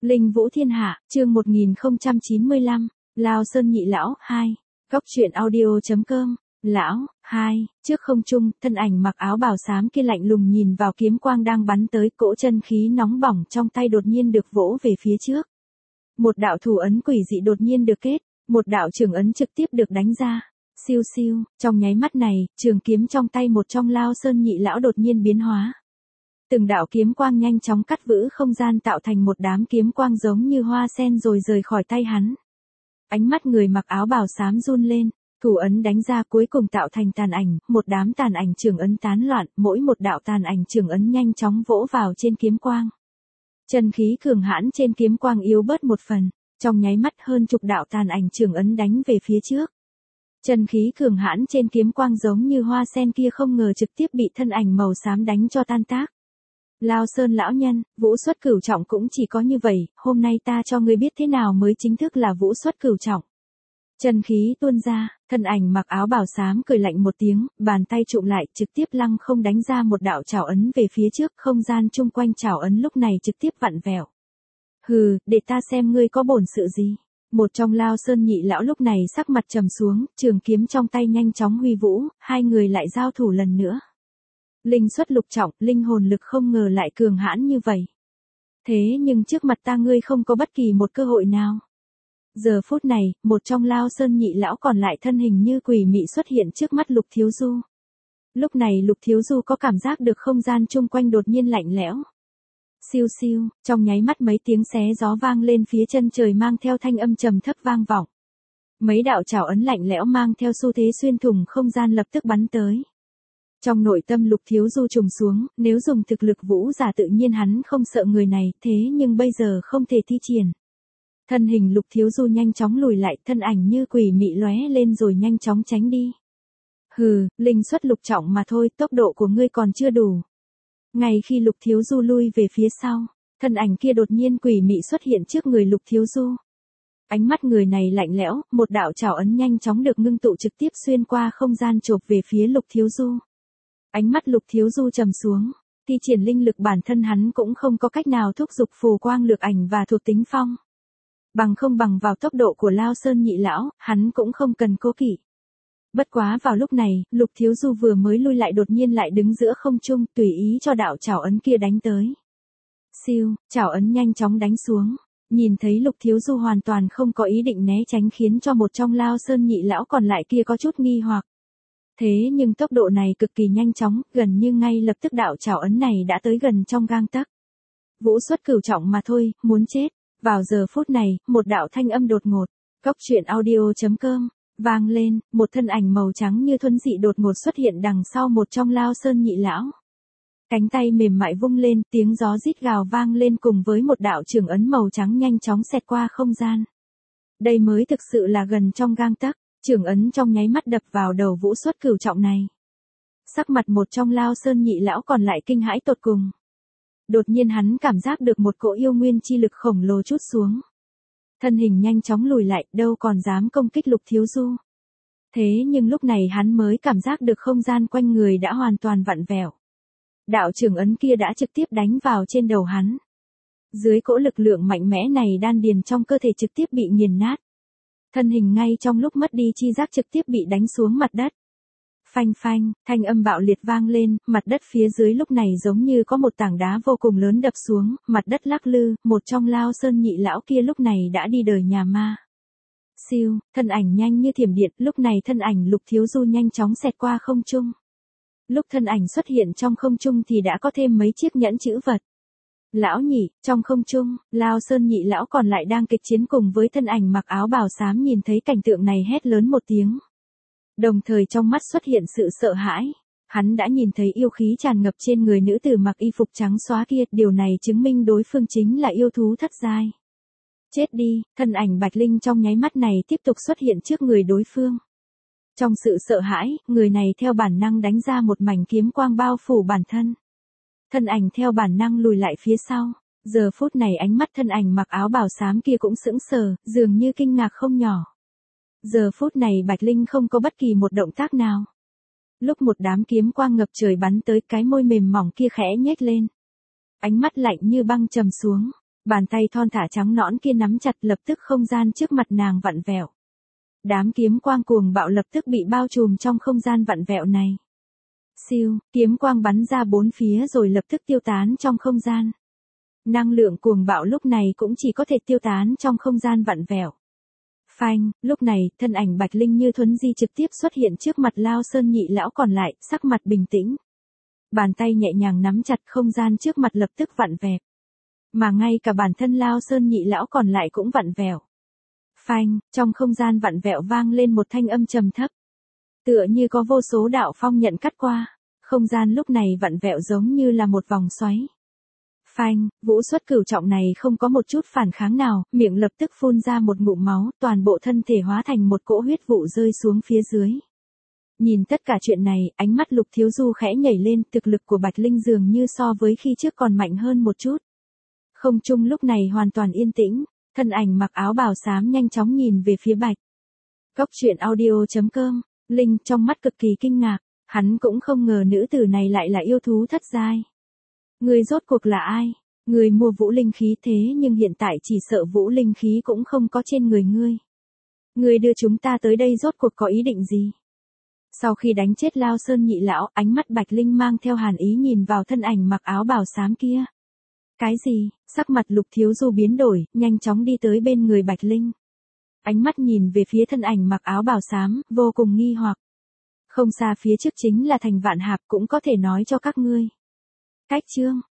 Linh Vũ Thiên Hạ, chương 1095, Lao Sơn Nhị Lão, 2. Góc truyện audio.com, Lão, 2, trước không trung, thân ảnh mặc áo bào xám kia lạnh lùng nhìn vào kiếm quang đang bắn tới, cỗ chân khí nóng bỏng trong tay đột nhiên được vỗ về phía trước. Một đạo thủ ấn quỷ dị đột nhiên được kết, một đạo trường ấn trực tiếp được đánh ra. Siêu siêu, trong nháy mắt này, trường kiếm trong tay một trong Lao Sơn Nhị Lão đột nhiên biến hóa. Từng đạo kiếm quang nhanh chóng cắt vỡ không gian tạo thành một đám kiếm quang giống như hoa sen rồi rời khỏi tay hắn. Ánh mắt người mặc áo bào xám run lên, thủ ấn đánh ra cuối cùng tạo thành tàn ảnh, một đám tàn ảnh trường ấn tán loạn, mỗi một đạo tàn ảnh trường ấn nhanh chóng vỗ vào trên kiếm quang. Chân khí cường hãn trên kiếm quang yếu bớt một phần, trong nháy mắt hơn chục đạo tàn ảnh trường ấn đánh về phía trước. Chân khí cường hãn trên kiếm quang giống như hoa sen kia không ngờ trực tiếp bị thân ảnh màu xám đánh cho tan tác. Lao Sơn lão nhân, vũ xuất cửu trọng cũng chỉ có như vậy, hôm nay ta cho ngươi biết thế nào mới chính thức là vũ xuất cửu trọng. Chân khí tuôn ra, thân ảnh mặc áo bào xám cười lạnh một tiếng, bàn tay trụm lại trực tiếp lăng không đánh ra một đạo trảo ấn về phía trước, không gian chung quanh trảo ấn lúc này trực tiếp vặn vẹo. Hừ, để ta xem ngươi có bổn sự gì. Một trong Lao Sơn Nhị Lão lúc này sắc mặt trầm xuống, trường kiếm trong tay nhanh chóng huy vũ, hai người lại giao thủ lần nữa. Linh xuất lục trọng, linh hồn lực không ngờ lại cường hãn như vậy. Thế nhưng trước mặt ta ngươi không có bất kỳ một cơ hội nào. Giờ phút này, một trong Lao Sơn Nhị Lão còn lại thân hình như quỷ mị xuất hiện trước mắt Lục Thiếu Du. Lúc này Lục Thiếu Du có cảm giác được không gian chung quanh đột nhiên lạnh lẽo. Siêu siêu, trong nháy mắt mấy tiếng xé gió vang lên phía chân trời mang theo thanh âm trầm thấp vang vọng. Mấy đạo trảo ấn lạnh lẽo mang theo xu thế xuyên thủng không gian lập tức bắn tới. Trong nội tâm Lục Thiếu Du trùng xuống, nếu dùng thực lực vũ giả tự nhiên hắn không sợ người này, thế nhưng bây giờ không thể thi triển. Thân hình Lục Thiếu Du nhanh chóng lùi lại, thân ảnh như quỷ mị lóe lên rồi nhanh chóng tránh đi. Hừ, linh xuất lục trọng mà thôi, tốc độ của ngươi còn chưa đủ. Ngay khi Lục Thiếu Du lui về phía sau, thân ảnh kia đột nhiên quỷ mị xuất hiện trước người Lục Thiếu Du. Ánh mắt người này lạnh lẽo, một đạo trảo ấn nhanh chóng được ngưng tụ trực tiếp xuyên qua không gian chộp về phía Lục Thiếu Du. Ánh mắt Lục Thiếu Du trầm xuống, thi triển linh lực bản thân hắn cũng không có cách nào thúc giục phù quang lược ảnh và thuộc tính phong. Bằng không bằng vào tốc độ của Lao Sơn Nhị Lão, hắn cũng không cần cố kỵ. Bất quá vào lúc này, Lục Thiếu Du vừa mới lui lại đột nhiên lại đứng giữa không trung, tùy ý cho đạo trảo ấn kia đánh tới. Siêu, trảo ấn nhanh chóng đánh xuống. Nhìn thấy Lục Thiếu Du hoàn toàn không có ý định né tránh khiến cho một trong Lao Sơn Nhị Lão còn lại kia có chút nghi hoặc. Thế nhưng tốc độ này cực kỳ nhanh chóng, gần như ngay lập tức đạo trảo ấn này đã tới gần trong gang tấc. Vũ xuất cửu trọng mà thôi, muốn chết. Vào giờ phút này, một đạo thanh âm đột ngột, góc truyện audio.com, vang lên, một thân ảnh màu trắng như thuần dị đột ngột xuất hiện đằng sau một trong Lao Sơn Nhị Lão. Cánh tay mềm mại vung lên, tiếng gió rít gào vang lên cùng với một đạo trường ấn màu trắng nhanh chóng xẹt qua không gian. Đây mới thực sự là gần trong gang tấc, trường ấn trong nháy mắt đập vào đầu vũ xuất cửu trọng này. Sắc mặt một trong Lao Sơn Nhị Lão còn lại kinh hãi tột cùng. Đột nhiên hắn cảm giác được một cỗ yêu nguyên chi lực khổng lồ trút xuống. Thân hình nhanh chóng lùi lại, đâu còn dám công kích Lục Thiếu Du. Thế nhưng lúc này hắn mới cảm giác được không gian quanh người đã hoàn toàn vặn vẹo. Đạo trường ấn kia đã trực tiếp đánh vào trên đầu hắn. Dưới cỗ lực lượng mạnh mẽ này đan điền trong cơ thể trực tiếp bị nghiền nát. Thân hình ngay trong lúc mất đi chi giác trực tiếp bị đánh xuống mặt đất. Phanh phanh, thanh âm bạo liệt vang lên, mặt đất phía dưới lúc này giống như có một tảng đá vô cùng lớn đập xuống, mặt đất lắc lư, một trong Lao Sơn Nhị Lão kia lúc này đã đi đời nhà ma. Siêu, thân ảnh nhanh như thiểm điện, lúc này thân ảnh Lục Thiếu Du nhanh chóng xẹt qua không trung. Lúc thân ảnh xuất hiện trong không trung thì đã có thêm mấy chiếc nhẫn chữ vật. Lão nhị, trong không trung, Lao Sơn Nhị Lão còn lại đang kịch chiến cùng với thân ảnh mặc áo bào xám nhìn thấy cảnh tượng này hét lớn một tiếng. Đồng thời trong mắt xuất hiện sự sợ hãi. Hắn đã nhìn thấy yêu khí tràn ngập trên người nữ tử mặc y phục trắng xóa kia, điều này chứng minh đối phương chính là yêu thú thất giai. Chết đi, thân ảnh Bạch Linh trong nháy mắt này tiếp tục xuất hiện trước người đối phương. Trong sự sợ hãi, người này theo bản năng đánh ra một mảnh kiếm quang bao phủ bản thân. Thân ảnh theo bản năng lùi lại phía sau. Giờ phút này ánh mắt thân ảnh mặc áo bào xám kia cũng sững sờ, dường như kinh ngạc không nhỏ. Giờ phút này Bạch Linh không có bất kỳ một động tác nào. Lúc một đám kiếm quang ngập trời bắn tới, cái môi mềm mỏng kia khẽ nhếch lên. Ánh mắt lạnh như băng trầm xuống. Bàn tay thon thả trắng nõn kia nắm chặt, lập tức không gian trước mặt nàng vặn vẹo. Đám kiếm quang cuồng bạo lập tức bị bao trùm trong không gian vặn vẹo này. Siêu, kiếm quang bắn ra bốn phía rồi lập tức tiêu tán trong không gian. Năng lượng cuồng bạo lúc này cũng chỉ có thể tiêu tán trong không gian vặn vẹo. Phanh, lúc này, thân ảnh Bạch Linh như thuấn di trực tiếp xuất hiện trước mặt Lao Sơn nhị lão còn lại, sắc mặt bình tĩnh. Bàn tay nhẹ nhàng nắm chặt, không gian trước mặt lập tức vặn vẹo. Mà ngay cả bản thân Lao Sơn nhị lão còn lại cũng vặn vẹo. Phanh, trong không gian vặn vẹo vang lên một thanh âm trầm thấp. Tựa như có vô số đạo phong nhận cắt qua, không gian lúc này vặn vẹo giống như là một vòng xoáy. Phanh, Vũ Xuất Cửu trọng này không có một chút phản kháng nào, miệng lập tức phun ra một ngụm máu, toàn bộ thân thể hóa thành một cỗ huyết vụ rơi xuống phía dưới. Nhìn tất cả chuyện này, ánh mắt Lục Thiếu Du khẽ nhảy lên, thực lực của Bạch Linh dường như so với khi trước còn mạnh hơn một chút. Không trung lúc này hoàn toàn yên tĩnh, thân ảnh mặc áo bào xám nhanh chóng nhìn về phía Bạch. Cốc truyện audio.com, Linh trong mắt cực kỳ kinh ngạc, hắn cũng không ngờ nữ tử này lại là yêu thú thất giai. Người rốt cuộc là ai? Người mua vũ linh khí thế nhưng hiện tại chỉ sợ vũ linh khí cũng không có trên người ngươi. Người đưa chúng ta tới đây rốt cuộc có ý định gì? Sau khi đánh chết Lao Sơn nhị lão, ánh mắt Bạch Linh mang theo hàn ý nhìn vào thân ảnh mặc áo bào xám kia. Cái gì? Sắc mặt Lục Thiếu Du biến đổi, nhanh chóng đi tới bên người Bạch Linh. Ánh mắt nhìn về phía thân ảnh mặc áo bào xám, vô cùng nghi hoặc. Không xa phía trước chính là thành Vạn Hạp, cũng có thể nói cho các ngươi. Cách chương